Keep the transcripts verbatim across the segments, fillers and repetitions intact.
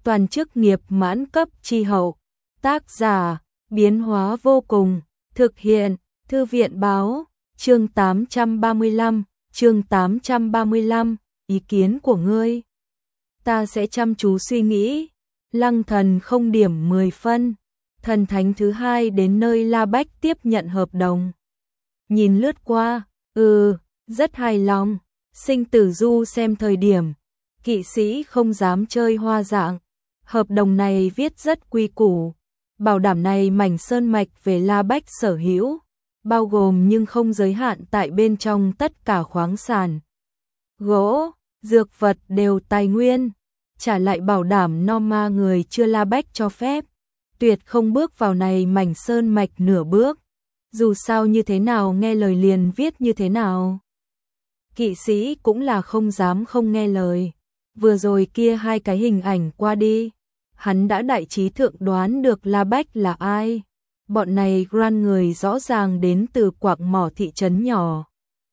toàn chức nghiệp mãn cấp chi hậu. Tác giả, biến hóa vô cùng, thực hiện, thư viện báo, chương tám trăm ba mươi lăm, chương tám trăm ba mươi lăm, ý kiến của ngươi. Ta sẽ chăm chú suy nghĩ. Lăng Thần không điểm mười phân. Thần thánh thứ hai đến nơi La Bách tiếp nhận hợp đồng. Nhìn lướt qua, ừ, rất hài lòng. Sinh tử du xem thời điểm, kỵ sĩ không dám chơi hoa dạng. Hợp đồng này viết rất quy củ, bảo đảm này mảnh sơn mạch về La Bách sở hữu, bao gồm nhưng không giới hạn tại bên trong tất cả khoáng sản, gỗ, dược vật đều tài nguyên, trả lại bảo đảm Norma người chưa La Bách cho phép, tuyệt không bước vào này mảnh sơn mạch nửa bước, dù sao như thế nào nghe lời liền viết như thế nào. Kỵ sĩ cũng là không dám không nghe lời, vừa rồi kia hai cái hình ảnh qua đi, hắn đã đại trí thượng đoán được La Bách là ai. Bọn này Grand người rõ ràng đến từ quặng mỏ thị trấn nhỏ,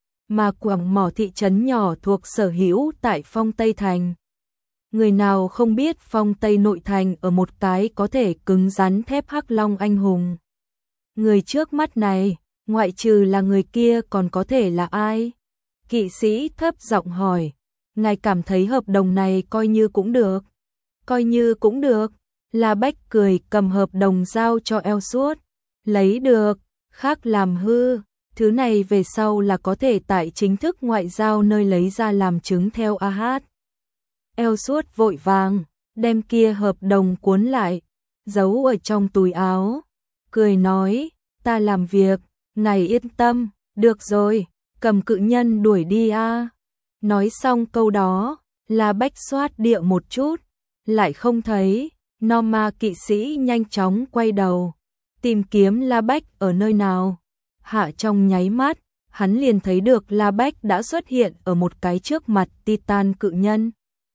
mà quặng mỏ thị trấn nhỏ thuộc sở hữu tại Phong Tây Thành. Người nào không biết Phong Tây nội thành ở một cái có thể cứng rắn thép hắc long anh hùng. Người trước mắt này, ngoại trừ là người kia còn có thể là ai? Kỵ sĩ thấp giọng hỏi, ngài cảm thấy hợp đồng này coi như cũng được. Coi như cũng được. La Bách cười cầm hợp đồng giao cho Elsuốt. Lấy được, khác làm hư, thứ này về sau là có thể tại chính thức ngoại giao nơi lấy ra làm chứng theo a hát. Elsuốt vội vàng, đem kia hợp đồng cuốn lại, giấu ở trong túi áo. Cười nói, ta làm việc, ngài yên tâm, được rồi, cầm cự nhân đuổi đi a. Nói xong câu đó, La Bách xoát địa một chút, lại không thấy. Norma kỵ sĩ nhanh chóng quay đầu, tìm kiếm La Bách ở nơi nào. Hạ trong nháy mắt, hắn liền thấy được La Bách đã xuất hiện ở một cái trước mặt Titan cự nhân.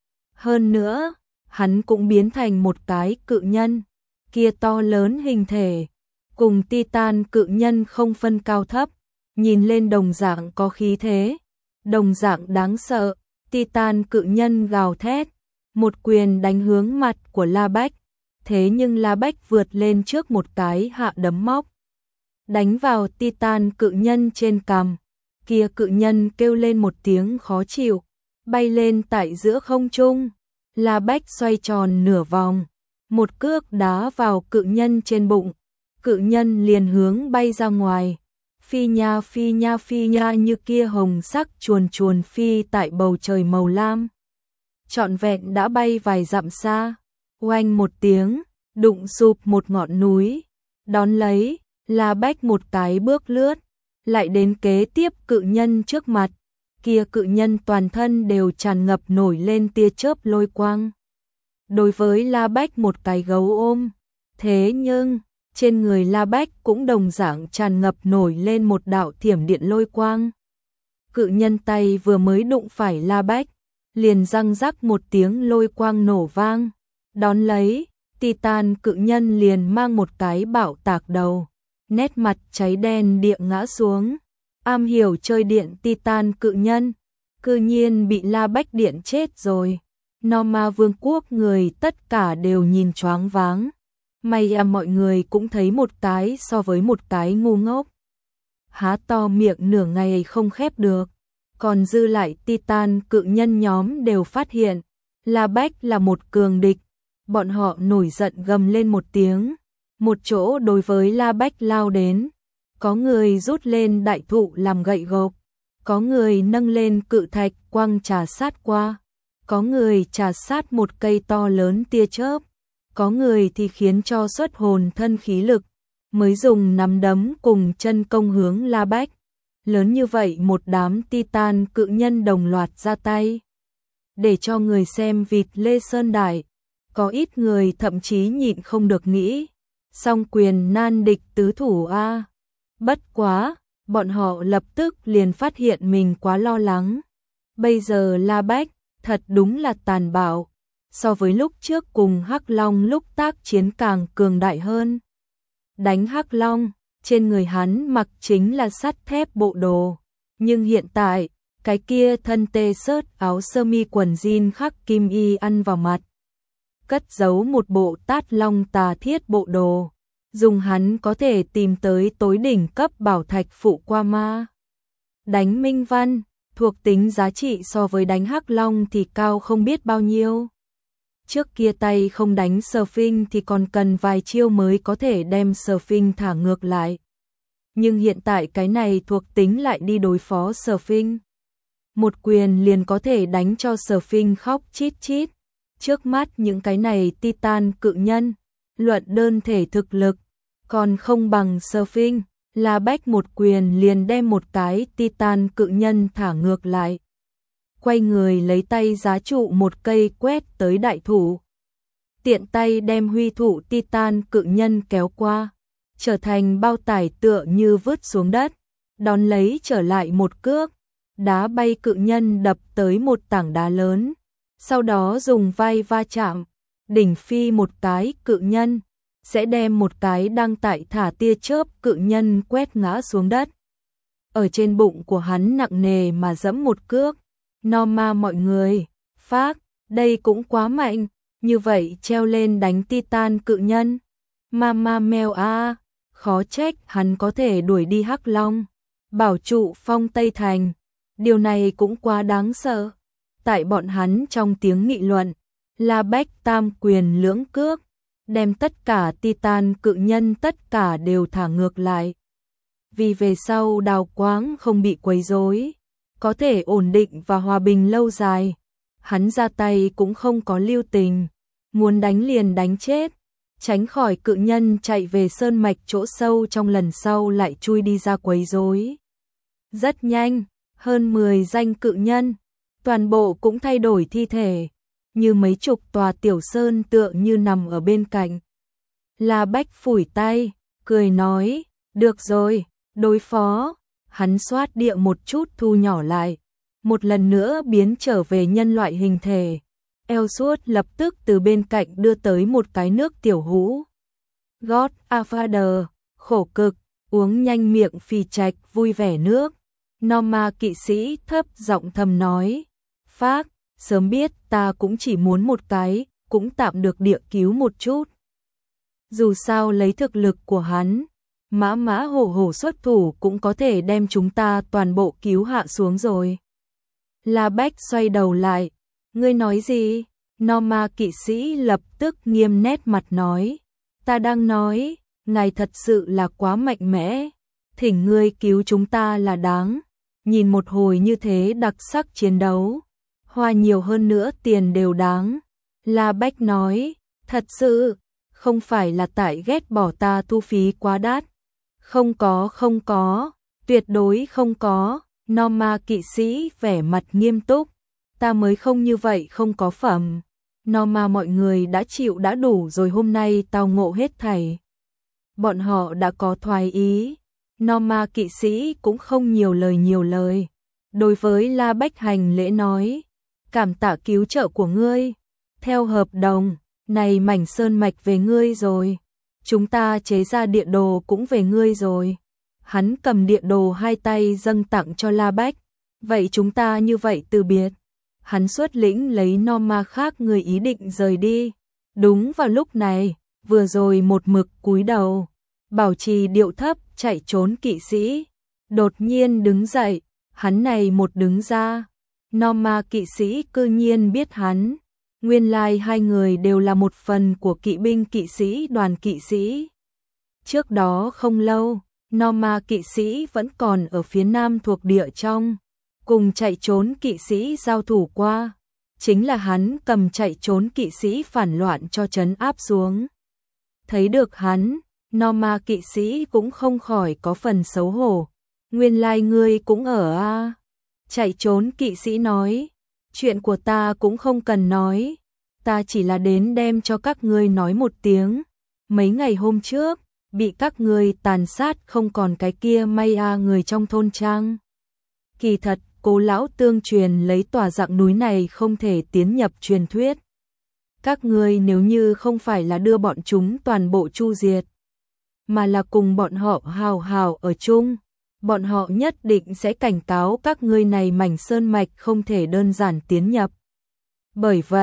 Hơn nữa, hắn cũng biến thành một cái cự nhân, kia to lớn hình thể, cùng Titan cự nhân không phân cao thấp, nhìn lên đồng dạng có khí thế, đồng dạng đáng sợ. Titan cự nhân gào thét, một quyền đánh hướng mặt của La Bách, thế nhưng La Bách vượt lên trước một cái hạ đấm móc, đánh vào Titan cự nhân trên cằm. Kia cự nhân kêu lên một tiếng khó chịu, bay lên tại giữa không trung. La Bách xoay tròn nửa vòng, một cước đá vào cự nhân trên bụng, cự nhân liền hướng bay ra ngoài. Phi nha phi nha phi nha như kia hồng sắc chuồn chuồn phi tại bầu trời màu lam. Trọn vẹn đã bay vài dặm xa, oanh một tiếng, đụng sụp một ngọn núi. Đón lấy, La Bách một cái bước lướt, lại đến kế tiếp cự nhân trước mặt. Kia cự nhân toàn thân đều tràn ngập nổi lên tia chớp lôi quang. Đối với La Bách một cái gấu ôm, thế nhưng trên người La Bách cũng đồng dạng tràn ngập nổi lên một đạo thiểm điện lôi quang. Cự nhân tay vừa mới đụng phải La Bách, liền răng rắc một tiếng lôi quang nổ vang. Đón lấy, Titan cự nhân liền mang một cái bạo tạc đầu, nét mặt cháy đen địa ngã xuống. Am hiểu chơi điện Titan cự nhân, cư nhiên bị La Bách điện chết rồi. Norma vương quốc người tất cả đều nhìn choáng váng. May à mọi người cũng thấy một cái so với một cái ngu ngốc. Há to miệng nửa ngày không khép được. Còn dư lại Titan cự nhân nhóm đều phát hiện La Bách là một cường địch. Bọn họ nổi giận gầm lên một tiếng, một chỗ đối với La Bách lao đến. Có người rút lên đại thụ làm gậy gộc, có người nâng lên cự thạch quăng trà sát qua, có người trà sát một cây to lớn tia chớp, có người thì khiến cho xuất hồn thân khí lực, mới dùng nắm đấm cùng chân công hướng La Bách. Lớn như vậy một đám Titan cự nhân đồng loạt ra tay, để cho người xem vịt lê sơn đại. Có ít người thậm chí nhịn không được nghĩ, song quyền nan địch tứ thủ a. Bất quá, bọn họ lập tức liền phát hiện mình quá lo lắng. Bây giờ La Bách thật đúng là tàn bạo, so với lúc trước cùng Hắc Long lúc tác chiến càng cường đại hơn. Đánh Hắc Long, trên người hắn mặc chính là sắt thép bộ đồ, nhưng hiện tại, cái kia thân tê sớt áo sơ mi quần jean khắc kim y ăn vào mặt. cất giấu một bộ Tát Long Tà Thiết bộ đồ, dùng hắn có thể tìm tới tối đỉnh cấp bảo thạch phụ qua ma. Đánh Minh Văn, thuộc tính giá trị so với đánh Hắc Long thì cao không biết bao nhiêu. Trước kia tay không đánh Surfing thì còn cần vài chiêu mới có thể đem Surfing thả ngược lại. Nhưng hiện tại cái này thuộc tính lại đi đối phó Surfing. Một quyền liền có thể đánh cho Surfing khóc chít chít. Trước mắt những cái này Titan cự nhân, luận đơn thể thực lực, còn không bằng Surfing. La Bách một quyền liền đem một cái Titan cự nhân thả ngược lại. Quay người lấy tay giá trụ một cây quét tới đại thủ. Tiện tay đem huy thủ Titan cự nhân kéo qua, trở thành bao tải tựa như vứt xuống đất, đón lấy trở lại một cước, đá bay cự nhân đập tới một tảng đá lớn, sau đó dùng vai va chạm, đỉnh phi một cái cự nhân, sẽ đem một cái đang tại thả tia chớp cự nhân quét ngã xuống đất. Ở trên bụng của hắn nặng nề mà dẫm một cước. Norma mọi người, phác, đây cũng quá mạnh, như vậy treo lên đánh Titan cự nhân. Mama mèo a, khó trách hắn có thể đuổi đi Hắc Long, bảo trụ Phong Tây Thành. Điều này cũng quá đáng sợ. Tại bọn hắn trong tiếng nghị luận, La Bách tam quyền lưỡng cước, đem tất cả Titan cự nhân tất cả đều thả ngược lại. Vì về sau đào quáng không bị quấy rối, có thể ổn định và hòa bình lâu dài, hắn ra tay cũng không có lưu tình, muốn đánh liền đánh chết, tránh khỏi cự nhân chạy về sơn mạch chỗ sâu trong lần sau lại chui đi ra quấy rối. Rất nhanh, hơn mười danh cự nhân, toàn bộ cũng thay đổi thi thể, như mấy chục tòa tiểu sơn tựa như nằm ở bên cạnh. La Bách phủi tay, cười nói, được rồi, đối phó. Hắn xoát địa một chút thu nhỏ lại, một lần nữa biến trở về nhân loại hình thể. Elsuốt lập tức từ bên cạnh đưa tới một cái nước tiểu hũ. God Father, khổ cực, uống nhanh miệng phì trạch vui vẻ nước. Norma kỵ sĩ thấp giọng thầm nói, phác, sớm biết ta cũng chỉ muốn một cái, cũng tạm được địa cứu một chút. Dù sao lấy thực lực của hắn, mã mã hổ hổ xuất thủ cũng có thể đem chúng ta toàn bộ cứu hạ xuống rồi. La Bách xoay đầu lại, ngươi nói gì? Norma kỵ sĩ lập tức nghiêm nét mặt nói, ta đang nói, ngài thật sự là quá mạnh mẽ, thỉnh ngươi cứu chúng ta là đáng, nhìn một hồi như thế đặc sắc chiến đấu, hoa nhiều hơn nữa tiền đều đáng. La Bách nói, thật sự, không phải là tại ghét bỏ ta thu phí quá đắt. Không có không có, tuyệt đối không có. Norma kỵ sĩ vẻ mặt nghiêm túc, ta mới không như vậy không có phẩm. Norma mọi người đã chịu đã đủ rồi, hôm nay tao ngộ hết thảy. Bọn họ đã có thoái ý. Norma kỵ sĩ cũng không nhiều lời nhiều lời. Đối với La Bách hành lễ nói, cảm tạ cứu trợ của ngươi. Theo hợp đồng, này mảnh sơn mạch về ngươi rồi. Chúng ta chế ra địa đồ cũng về ngươi rồi. Hắn cầm địa đồ hai tay dâng tặng cho La Bách. Vậy chúng ta như vậy từ biệt. Hắn xuất lĩnh lấy Norma khác người ý định rời đi. Đúng vào lúc này, vừa rồi một mực cúi đầu, bảo trì điệu thấp chạy trốn kỵ sĩ. Đột nhiên đứng dậy, hắn này một đứng ra. Norma kỵ sĩ cư nhiên biết hắn. Nguyên lai hai người đều là một phần của kỵ binh kỵ sĩ đoàn kỵ sĩ. Trước đó không lâu, Norma kỵ sĩ vẫn còn ở phía nam thuộc địa trong, cùng chạy trốn kỵ sĩ giao thủ qua. Chính là hắn cầm chạy trốn kỵ sĩ phản loạn cho trấn áp xuống. Thấy được hắn, Norma kỵ sĩ cũng không khỏi có phần xấu hổ. Nguyên lai ngươi cũng ở a? Chạy trốn kỵ sĩ nói, chuyện của ta cũng không cần nói, ta chỉ là đến đem cho các ngươi nói một tiếng. Mấy ngày hôm trước, bị các ngươi tàn sát không còn cái kia may a người trong thôn trang. Kỳ thật, Cố lão tương truyền lấy tòa dạng núi này không thể tiến nhập truyền thuyết. Các ngươi nếu như không phải là đưa bọn chúng toàn bộ chu diệt, mà là cùng bọn họ hào hào ở chung, bọn họ nhất định sẽ cảnh cáo các ngươi này mảnh sơn mạch không thể đơn giản tiến nhập. Bởi vậy,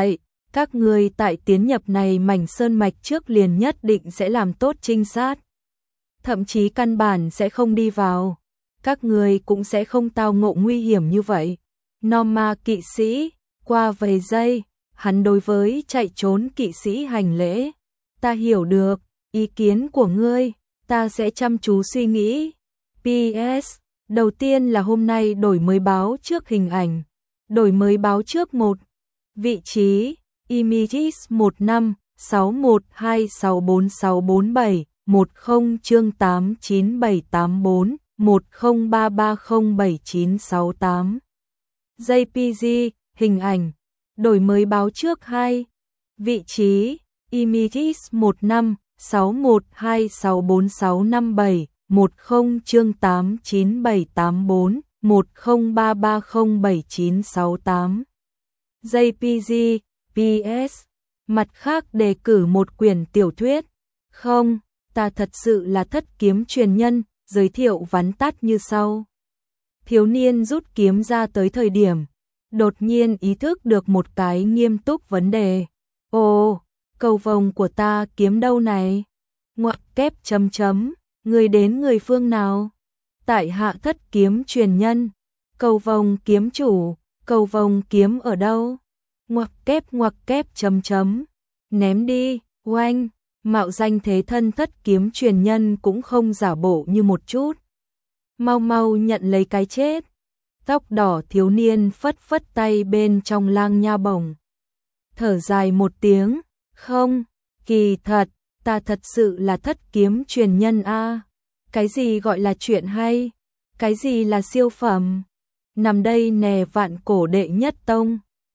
Các ngươi tại tiến nhập này mảnh sơn mạch trước liền nhất định sẽ làm tốt trinh sát. Thậm chí căn bản sẽ không đi vào. Các ngươi cũng sẽ không tao ngộ nguy hiểm như vậy. Norma kỵ sĩ, qua vài giây, hắn đối với chạy trốn kỵ sĩ hành lễ. Ta hiểu được, ý kiến của ngươi, ta sẽ chăm chú suy nghĩ. pê ét. Đầu tiên là hôm nay đổi mới báo trước hình ảnh. Đổi mới báo trước một. Vị trí, Images một năm sáu một hai sáu bốn sáu bốn bảy, một không chương tám chín bảy tám bốn, một không ba ba không bảy chín sáu tám. jê pê giê, hình ảnh. Đổi mới báo trước hai. Vị trí, Images một năm sáu một hai sáu bốn sáu năm bảy, một không chương tám chín bảy tám bốn, một không ba ba không bảy chín sáu tám. jê pê giê, pê ét. Mặt khác đề cử một quyển tiểu thuyết. Không, ta thật sự là thất kiếm truyền nhân, giới thiệu vắn tắt như sau. Thiếu niên rút kiếm ra tới thời điểm, đột nhiên ý thức được một cái nghiêm túc vấn đề. Ồ, cầu vồng của ta kiếm đâu này? Ngoặc kép chấm chấm, người đến người phương nào? Tại hạ thất kiếm truyền nhân, cầu vồng kiếm chủ, cầu vồng kiếm ở đâu? Ngoặc kép ngoặc kép chấm chấm, ném đi, oanh, mạo danh thế thân thất kiếm truyền nhân cũng không giả bộ như một chút. Mau mau nhận lấy cái chết. Tóc đỏ thiếu niên phất phất tay bên trong lang nha bổng. Thở dài một tiếng, không, kỳ thật, ta thật sự là thất kiếm truyền nhân a. Cái gì gọi là chuyện hay? Cái gì là siêu phẩm? Nằm đây nè vạn cổ đệ nhất tông.